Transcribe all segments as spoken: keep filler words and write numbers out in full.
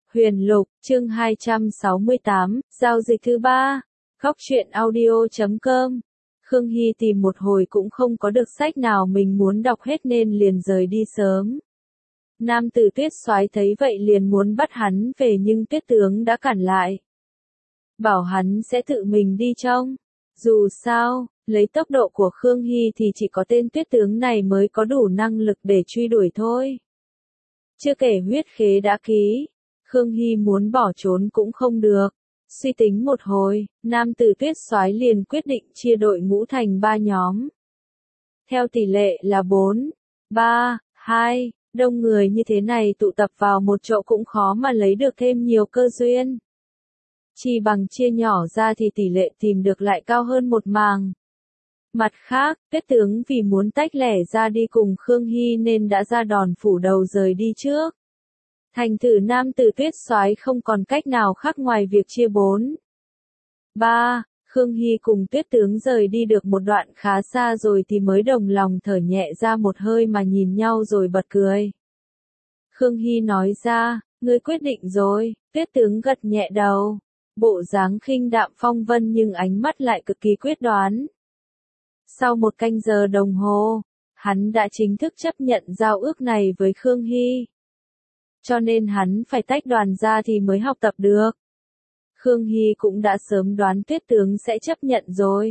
Huyền Lục, chương hai trăm sáu mươi tám, giao dịch thứ ba. Góc truyện audio chấm com. Khương Hy tìm một hồi cũng không có được sách nào mình muốn đọc hết nên liền rời đi sớm. Nam tử Tuyết Soái thấy vậy liền muốn bắt hắn về nhưng Tuyết tướng đã cản lại. Bảo hắn sẽ tự mình đi trông. Dù sao, lấy tốc độ của Khương Hy thì chỉ có tên Tuyết tướng này mới có đủ năng lực để truy đuổi thôi. Chưa kể huyết khế đã ký, Khương Hy muốn bỏ trốn cũng không được. Suy tính một hồi, nam tử Tuyết Soái liền quyết định chia đội ngũ thành ba nhóm. Theo tỷ lệ là bốn, ba, hai, đông người như thế này tụ tập vào một chỗ cũng khó mà lấy được thêm nhiều cơ duyên. Chỉ bằng chia nhỏ ra thì tỷ lệ tìm được lại cao hơn một màng. Mặt khác, Tuyết tướng vì muốn tách lẻ ra đi cùng Khương Hy nên đã ra đòn phủ đầu rời đi trước. Thành thử nam tử Tuyết Soái không còn cách nào khác ngoài việc chia bốn. ba. Khương Hy cùng Tuyết tướng rời đi được một đoạn khá xa rồi thì mới đồng lòng thở nhẹ ra một hơi mà nhìn nhau rồi bật cười. Khương Hy nói ra, ngươi quyết định rồi, Tuyết tướng gật nhẹ đầu. Bộ dáng khinh đạm phong vân nhưng ánh mắt lại cực kỳ quyết đoán. Sau một canh giờ đồng hồ, hắn đã chính thức chấp nhận giao ước này với Khương Hy. Cho nên hắn phải tách đoàn ra thì mới học tập được. Khương Hy cũng đã sớm đoán Tuyết tướng sẽ chấp nhận rồi.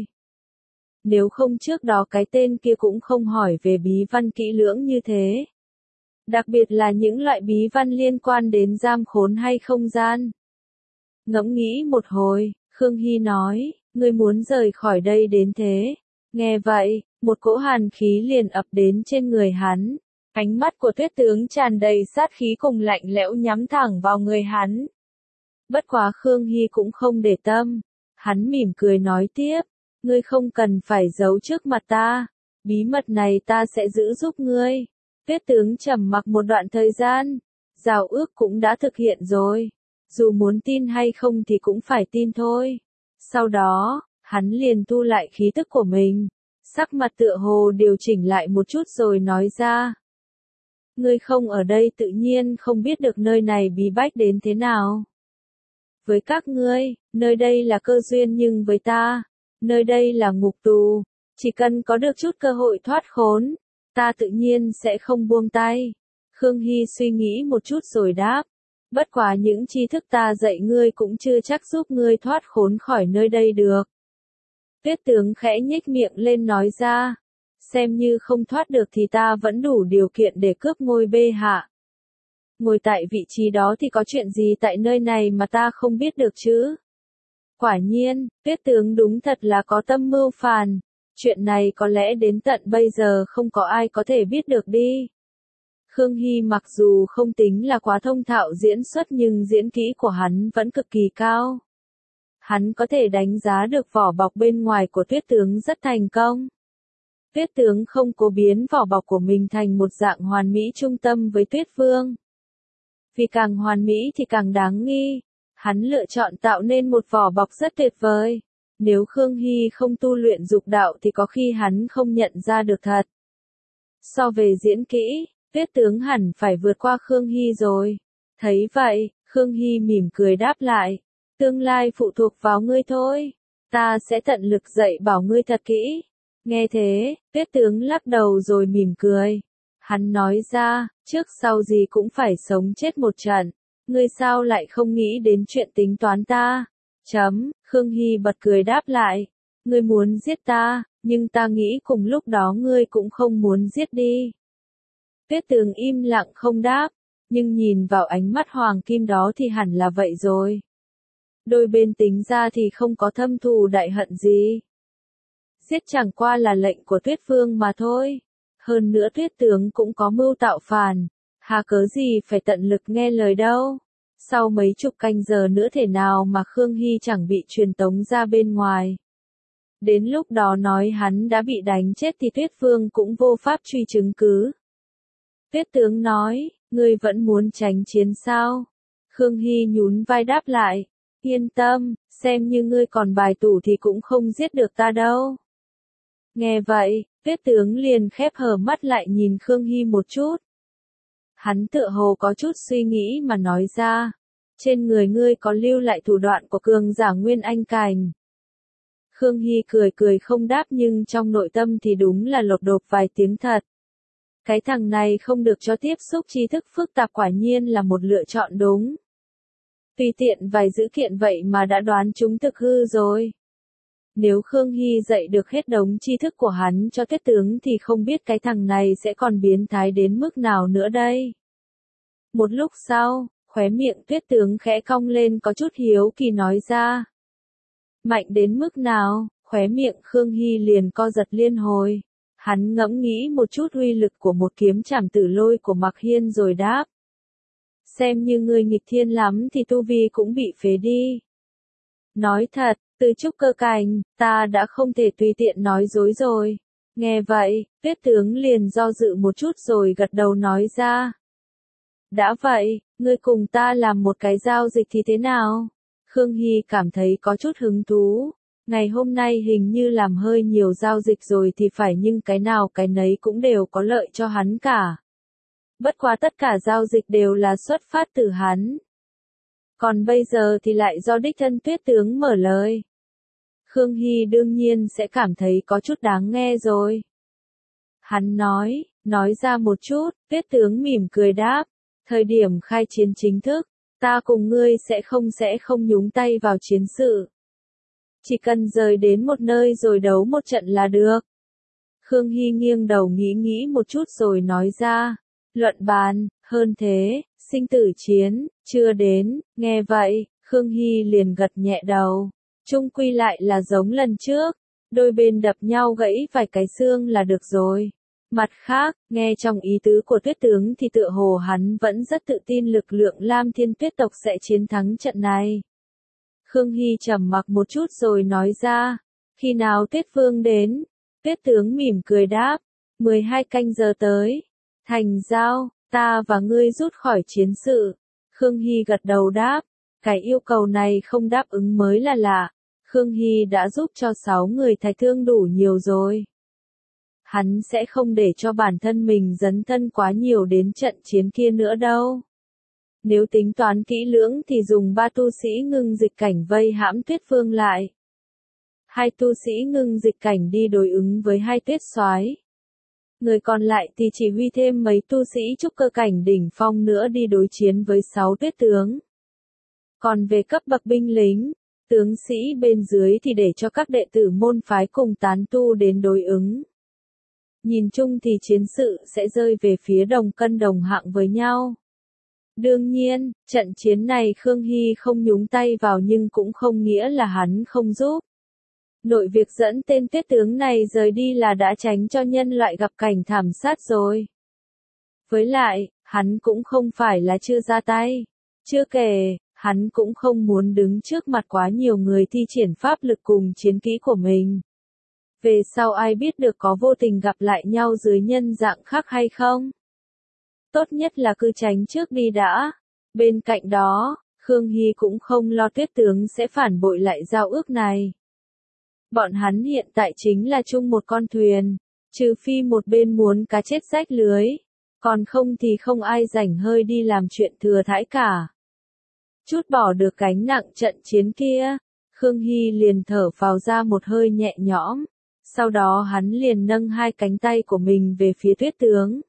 Nếu không trước đó cái tên kia cũng không hỏi về bí văn kỹ lưỡng như thế. Đặc biệt là những loại bí văn liên quan đến giam khốn hay không gian. Ngẫm nghĩ một hồi, Khương Hy nói, ngươi muốn rời khỏi đây đến thế. Nghe vậy, một cỗ hàn khí liền ập đến trên người hắn. Ánh mắt của Tuyết tướng tràn đầy sát khí cùng lạnh lẽo nhắm thẳng vào người hắn. Bất quá Khương Hy cũng không để tâm. Hắn mỉm cười nói tiếp, ngươi không cần phải giấu trước mặt ta. Bí mật này ta sẽ giữ giúp ngươi. Tuyết tướng trầm mặc một đoạn thời gian. Giao ước cũng đã thực hiện rồi. Dù muốn tin hay không thì cũng phải tin thôi. Sau đó, hắn liền thu lại khí tức của mình. Sắc mặt tựa hồ điều chỉnh lại một chút rồi nói ra. Ngươi không ở đây tự nhiên không biết được nơi này bí bách đến thế nào. Với các ngươi, nơi đây là cơ duyên nhưng với ta, nơi đây là ngục tù. Chỉ cần có được chút cơ hội thoát khốn, ta tự nhiên sẽ không buông tay. Khương Hy suy nghĩ một chút rồi đáp. Bất quá những tri thức ta dạy ngươi cũng chưa chắc giúp ngươi thoát khốn khỏi nơi đây được. Tuyết tướng khẽ nhếch miệng lên nói ra. Xem như không thoát được thì ta vẫn đủ điều kiện để cướp ngôi bê hạ. Ngồi tại vị trí đó thì có chuyện gì tại nơi này mà ta không biết được chứ? Quả nhiên, Tuyết tướng đúng thật là có tâm mưu phàn. Chuyện này có lẽ đến tận bây giờ không có ai có thể biết được đi. Khương Hy mặc dù không tính là quá thông thạo diễn xuất nhưng diễn kỹ của hắn vẫn cực kỳ cao. Hắn có thể đánh giá được vỏ bọc bên ngoài của Tuyết tướng rất thành công. Tuyết tướng không cố biến vỏ bọc của mình thành một dạng hoàn mỹ trung tâm với Tuyết Vương. Vì càng hoàn mỹ thì càng đáng nghi. Hắn lựa chọn tạo nên một vỏ bọc rất tuyệt vời. Nếu Khương Hy không tu luyện dục đạo thì có khi hắn không nhận ra được thật. So về diễn kỹ, Tuyết tướng hẳn phải vượt qua Khương Hy rồi. Thấy vậy, Khương Hy mỉm cười đáp lại. Tương lai phụ thuộc vào ngươi thôi. Ta sẽ tận lực dạy bảo ngươi thật kỹ. Nghe thế, Tuyết tướng lắc đầu rồi mỉm cười. Hắn nói ra, trước sau gì cũng phải sống chết một trận. Ngươi sao lại không nghĩ đến chuyện tính toán ta? Chấm, Khương Hy bật cười đáp lại. Ngươi muốn giết ta, nhưng ta nghĩ cùng lúc đó ngươi cũng không muốn giết đi. Tuyết tướng im lặng không đáp, nhưng nhìn vào ánh mắt hoàng kim đó thì hẳn là vậy rồi. Đôi bên tính ra thì không có thâm thù đại hận gì. Giết chẳng qua là lệnh của Tuyết Vương mà thôi. Hơn nữa Tuyết tướng cũng có mưu tạo phản. Hà cớ gì phải tận lực nghe lời đâu. Sau mấy chục canh giờ nữa thể nào mà Khương Hy chẳng bị truyền tống ra bên ngoài. Đến lúc đó nói hắn đã bị đánh chết thì Tuyết Vương cũng vô pháp truy chứng cứ. Tuyết tướng nói, ngươi vẫn muốn tránh chiến sao? Khương Hy nhún vai đáp lại. Yên tâm, xem như ngươi còn bài tủ thì cũng không giết được ta đâu. Nghe vậy, Tuyết tướng liền khép hờ mắt lại nhìn Khương Hy một chút. Hắn tựa hồ có chút suy nghĩ mà nói ra. Trên người ngươi có lưu lại thủ đoạn của cường giả Nguyên Anh Cảnh. Khương Hy cười cười không đáp nhưng trong nội tâm thì đúng là lột đột vài tiếng thật. Cái thằng này không được cho tiếp xúc tri thức phức tạp quả nhiên là một lựa chọn đúng. Tùy tiện vài dữ kiện vậy mà đã đoán chúng thực hư rồi. Nếu Khương Hy dạy được hết đống tri thức của hắn cho Tuyết tướng thì không biết cái thằng này sẽ còn biến thái đến mức nào nữa đây. Một lúc sau, khóe miệng Tuyết tướng khẽ cong lên có chút hiếu kỳ nói ra. Mạnh đến mức nào, khóe miệng Khương Hy liền co giật liên hồi. Hắn ngẫm nghĩ một chút uy lực của một kiếm trảm tử lôi của Mạc Hiên rồi đáp. Xem như ngươi nghịch thiên lắm thì tu vi cũng bị phế đi. Nói thật, từ trúc cơ cảnh, ta đã không thể tùy tiện nói dối rồi. Nghe vậy, Tuyết tướng liền do dự một chút rồi gật đầu nói ra. Đã vậy, ngươi cùng ta làm một cái giao dịch thì thế nào? Khương Hy cảm thấy có chút hứng thú. Ngày hôm nay hình như làm hơi nhiều giao dịch rồi thì phải nhưng cái nào cái nấy cũng đều có lợi cho hắn cả. Bất quá tất cả giao dịch đều là xuất phát từ hắn. Còn bây giờ thì lại do đích thân Tuyết tướng mở lời. Khương Hy đương nhiên sẽ cảm thấy có chút đáng nghe rồi. Hắn nói, nói ra một chút, Tuyết tướng mỉm cười đáp. Thời điểm khai chiến chính thức, ta cùng ngươi sẽ không sẽ không nhúng tay vào chiến sự. Chỉ cần rời đến một nơi rồi đấu một trận là được. Khương Hy nghiêng đầu nghĩ nghĩ một chút rồi nói ra. Luận bàn, hơn thế, sinh tử chiến, chưa đến, nghe vậy, Khương Hy liền gật nhẹ đầu. Chung quy lại là giống lần trước, đôi bên đập nhau gãy vài cái xương là được rồi. Mặt khác, nghe trong ý tứ của Tuyết tướng thì tựa hồ hắn vẫn rất tự tin lực lượng Lam Thiên Tuyết tộc sẽ chiến thắng trận này. Khương Hy trầm mặc một chút rồi nói ra, khi nào Tuyết Vương đến? Tuyết tướng mỉm cười đáp, mười hai canh giờ tới. Thành giao, ta và ngươi rút khỏi chiến sự. Khương Hy gật đầu đáp, cái yêu cầu này không đáp ứng mới là lạ. Khương Hy đã giúp cho sáu người thái thương đủ nhiều rồi. Hắn sẽ không để cho bản thân mình dấn thân quá nhiều đến trận chiến kia nữa đâu. Nếu tính toán kỹ lưỡng thì dùng ba tu sĩ ngưng dịch cảnh vây hãm Tuyết Vương lại. Hai tu sĩ ngưng dịch cảnh đi đối ứng với hai tuyết soái. Người còn lại thì chỉ huy thêm mấy tu sĩ trúc cơ cảnh đỉnh phong nữa đi đối chiến với sáu tuyết tướng. Còn về cấp bậc binh lính, tướng sĩ bên dưới thì để cho các đệ tử môn phái cùng tán tu đến đối ứng. Nhìn chung thì chiến sự sẽ rơi về phía đồng cân đồng hạng với nhau. Đương nhiên, trận chiến này Khương Hy không nhúng tay vào nhưng cũng không nghĩa là hắn không giúp. Nội việc dẫn tên tuyết tướng này rời đi là đã tránh cho nhân loại gặp cảnh thảm sát rồi. Với lại, hắn cũng không phải là chưa ra tay. Chưa kể, hắn cũng không muốn đứng trước mặt quá nhiều người thi triển pháp lực cùng chiến kỹ của mình. Về sau ai biết được có vô tình gặp lại nhau dưới nhân dạng khác hay không? Tốt nhất là cứ tránh trước đi đã. Bên cạnh đó, Khương Hy cũng không lo tuyết tướng sẽ phản bội lại giao ước này. Bọn hắn hiện tại chính là chung một con thuyền, trừ phi một bên muốn cá chết rách lưới, còn không thì không ai rảnh hơi đi làm chuyện thừa thãi cả. Chút bỏ được gánh nặng trận chiến kia, Khương Hy liền thở phào ra một hơi nhẹ nhõm, sau đó hắn liền nâng hai cánh tay của mình về phía tuyết tướng.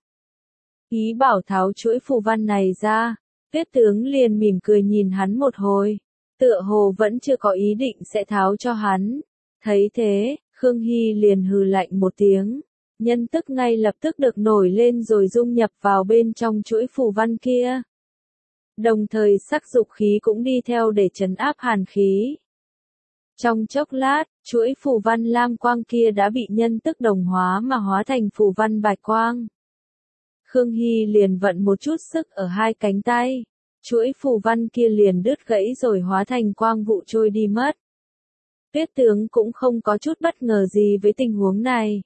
Ý bảo tháo chuỗi phù văn này ra, tuyết tướng liền mỉm cười nhìn hắn một hồi, tựa hồ vẫn chưa có ý định sẽ tháo cho hắn. Thấy thế, Khương Hy liền hừ lạnh một tiếng, nhân tức ngay lập tức được nổi lên rồi dung nhập vào bên trong chuỗi phù văn kia. Đồng thời sắc dục khí cũng đi theo để trấn áp hàn khí. Trong chốc lát, chuỗi phù văn lam quang kia đã bị nhân tức đồng hóa mà hóa thành phù văn bạch quang. Khương Hy liền vận một chút sức ở hai cánh tay, chuỗi phù văn kia liền đứt gãy rồi hóa thành quang vụ trôi đi mất. Tuyết tướng cũng không có chút bất ngờ gì với tình huống này.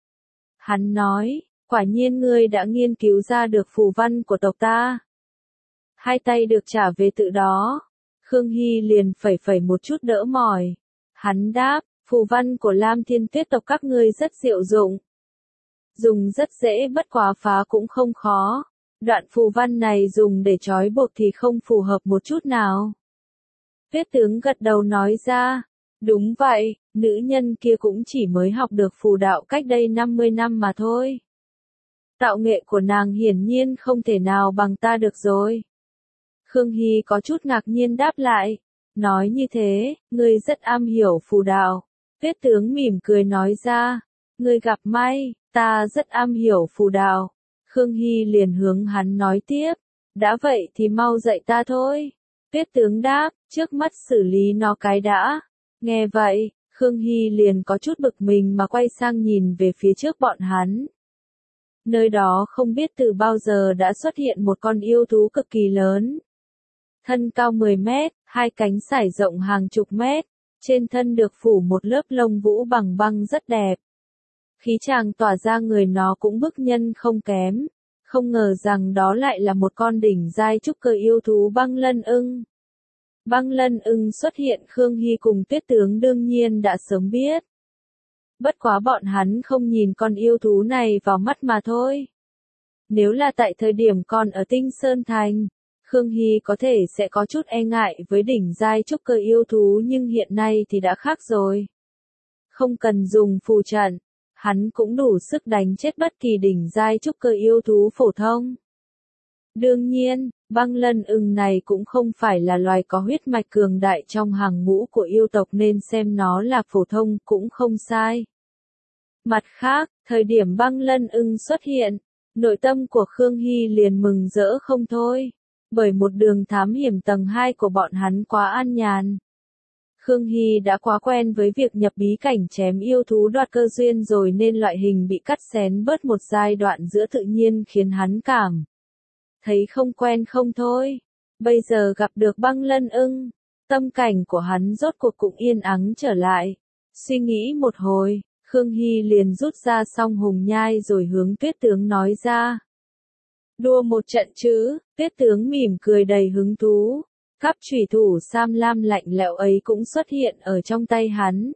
Hắn nói, quả nhiên ngươi đã nghiên cứu ra được phù văn của tộc ta. Hai tay được trả về tự đó. Khương Hy liền phẩy phẩy một chút đỡ mỏi. Hắn đáp, phù văn của Lam Thiên Tuyết tộc các ngươi rất diệu dụng. Dùng rất dễ bất quá phá cũng không khó. Đoạn phù văn này dùng để trói buộc thì không phù hợp một chút nào. Tuyết tướng gật đầu nói ra, đúng vậy, nữ nhân kia cũng chỉ mới học được phù đạo cách đây năm mươi năm mà thôi. Tạo nghệ của nàng hiển nhiên không thể nào bằng ta được rồi. Khương Hy có chút ngạc nhiên đáp lại, nói như thế, ngươi rất am hiểu phù đạo. Tuyết tướng mỉm cười nói ra, ngươi gặp may, ta rất am hiểu phù đạo. Khương Hy liền hướng hắn nói tiếp, đã vậy thì mau dạy ta thôi. Tuyết tướng đáp, trước mắt xử lý nó cái đã. Nghe vậy, Khương Hy liền có chút bực mình mà quay sang nhìn về phía trước bọn hắn. Nơi đó không biết từ bao giờ đã xuất hiện một con yêu thú cực kỳ lớn. Thân cao mười mét, hai cánh sải rộng hàng chục mét, trên thân được phủ một lớp lông vũ bằng băng rất đẹp. Khí tràng tỏa ra người nó cũng bức nhân không kém, không ngờ rằng đó lại là một con đỉnh giai trúc cơ yêu thú băng lân ưng. Băng lân ưng xuất hiện Khương Hy cùng Tuyết tướng đương nhiên đã sớm biết. Bất quá bọn hắn không nhìn con yêu thú này vào mắt mà thôi. Nếu là tại thời điểm còn ở Tinh Sơn Thành, Khương Hy có thể sẽ có chút e ngại với đỉnh giai trúc cơ yêu thú nhưng hiện nay thì đã khác rồi. Không cần dùng phù trận, hắn cũng đủ sức đánh chết bất kỳ đỉnh giai trúc cơ yêu thú phổ thông. Đương nhiên, băng lân ưng này cũng không phải là loài có huyết mạch cường đại trong hàng ngũ của yêu tộc nên xem nó là phổ thông cũng không sai. Mặt khác, thời điểm băng lân ưng xuất hiện, nội tâm của Khương Hy liền mừng rỡ không thôi, bởi một đường thám hiểm tầng hai của bọn hắn quá an nhàn. Khương Hy đã quá quen với việc nhập bí cảnh chém yêu thú đoạt cơ duyên rồi nên loại hình bị cắt xén bớt một giai đoạn giữa tự nhiên khiến hắn cảm thấy không quen không thôi. Bây giờ gặp được băng lân ưng, tâm cảnh của hắn rốt cuộc cũng yên ắng trở lại. Suy nghĩ một hồi, Khương Hy liền rút ra song hùng nhai rồi hướng Tuyết tướng nói ra. Đua một trận chứ, Tuyết tướng mỉm cười đầy hứng thú. Cắp chủy thủ sam lam lạnh lẽo ấy cũng xuất hiện ở trong tay hắn.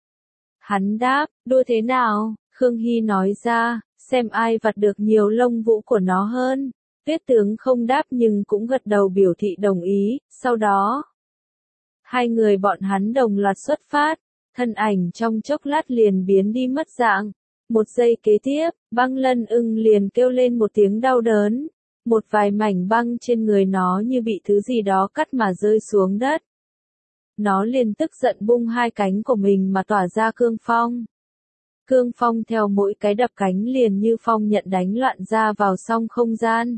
Hắn đáp, đua thế nào? Khương Hy nói ra, xem ai vặt được nhiều lông vũ của nó hơn. Tuyết tướng không đáp nhưng cũng gật đầu biểu thị đồng ý, sau đó hai người bọn hắn đồng loạt xuất phát, thân ảnh trong chốc lát liền biến đi mất dạng. Một giây kế tiếp, băng lân ưng liền kêu lên một tiếng đau đớn, một vài mảnh băng trên người nó như bị thứ gì đó cắt mà rơi xuống đất. Nó liền tức giận bung hai cánh của mình mà tỏa ra cương phong. Cương phong theo mỗi cái đập cánh liền như phong nhận đánh loạn ra vào song không gian.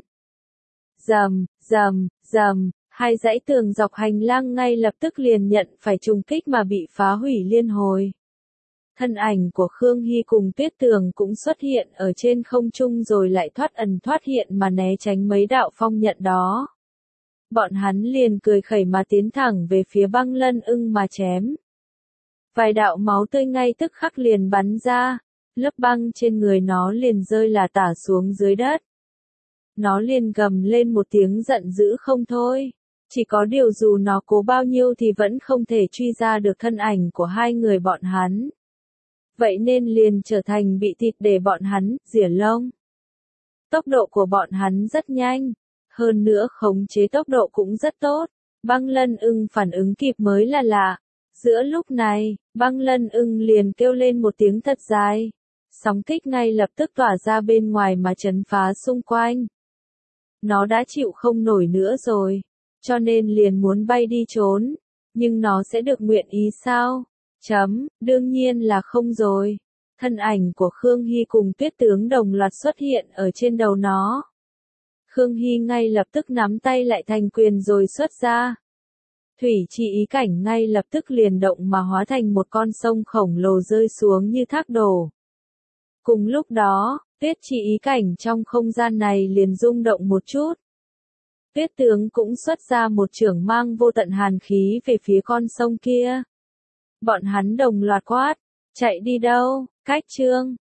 Rầm, rầm, rầm, hai dãy tường dọc hành lang ngay lập tức liền nhận phải trùng kích mà bị phá hủy liên hồi. Thân ảnh của Khương Hy cùng Tuyết Tường cũng xuất hiện ở trên không trung rồi lại thoát ẩn thoát hiện mà né tránh mấy đạo phong nhận đó. Bọn hắn liền cười khẩy mà tiến thẳng về phía băng lân ưng mà chém. Vài đạo máu tươi ngay tức khắc liền bắn ra, lớp băng trên người nó liền rơi là tả xuống dưới đất. Nó liền gầm lên một tiếng giận dữ không thôi. Chỉ có điều dù nó cố bao nhiêu thì vẫn không thể truy ra được thân ảnh của hai người bọn hắn. Vậy nên liền trở thành bị thịt để bọn hắn rỉa lông. Tốc độ của bọn hắn rất nhanh, hơn nữa khống chế tốc độ cũng rất tốt. Băng lân ưng phản ứng kịp mới là lạ. Giữa lúc này, băng lân ưng liền kêu lên một tiếng thật dài. Sóng kích ngay lập tức tỏa ra bên ngoài mà chấn phá xung quanh. Nó đã chịu không nổi nữa rồi, cho nên liền muốn bay đi trốn. Nhưng nó sẽ được nguyện ý sao? Chấm, đương nhiên là không rồi. Thân ảnh của Khương Hy cùng Tuyết tướng đồng loạt xuất hiện ở trên đầu nó. Khương Hy ngay lập tức nắm tay lại thành quyền rồi xuất ra. Thủy chi ý cảnh ngay lập tức liền động mà hóa thành một con sông khổng lồ rơi xuống như thác đổ. Cùng lúc đó, Tuyết chi ý cảnh trong không gian này liền rung động một chút. Tuyết tướng cũng xuất ra một chưởng mang vô tận hàn khí về phía con sông kia. Bọn hắn đồng loạt quát, chạy đi đâu, cách chương.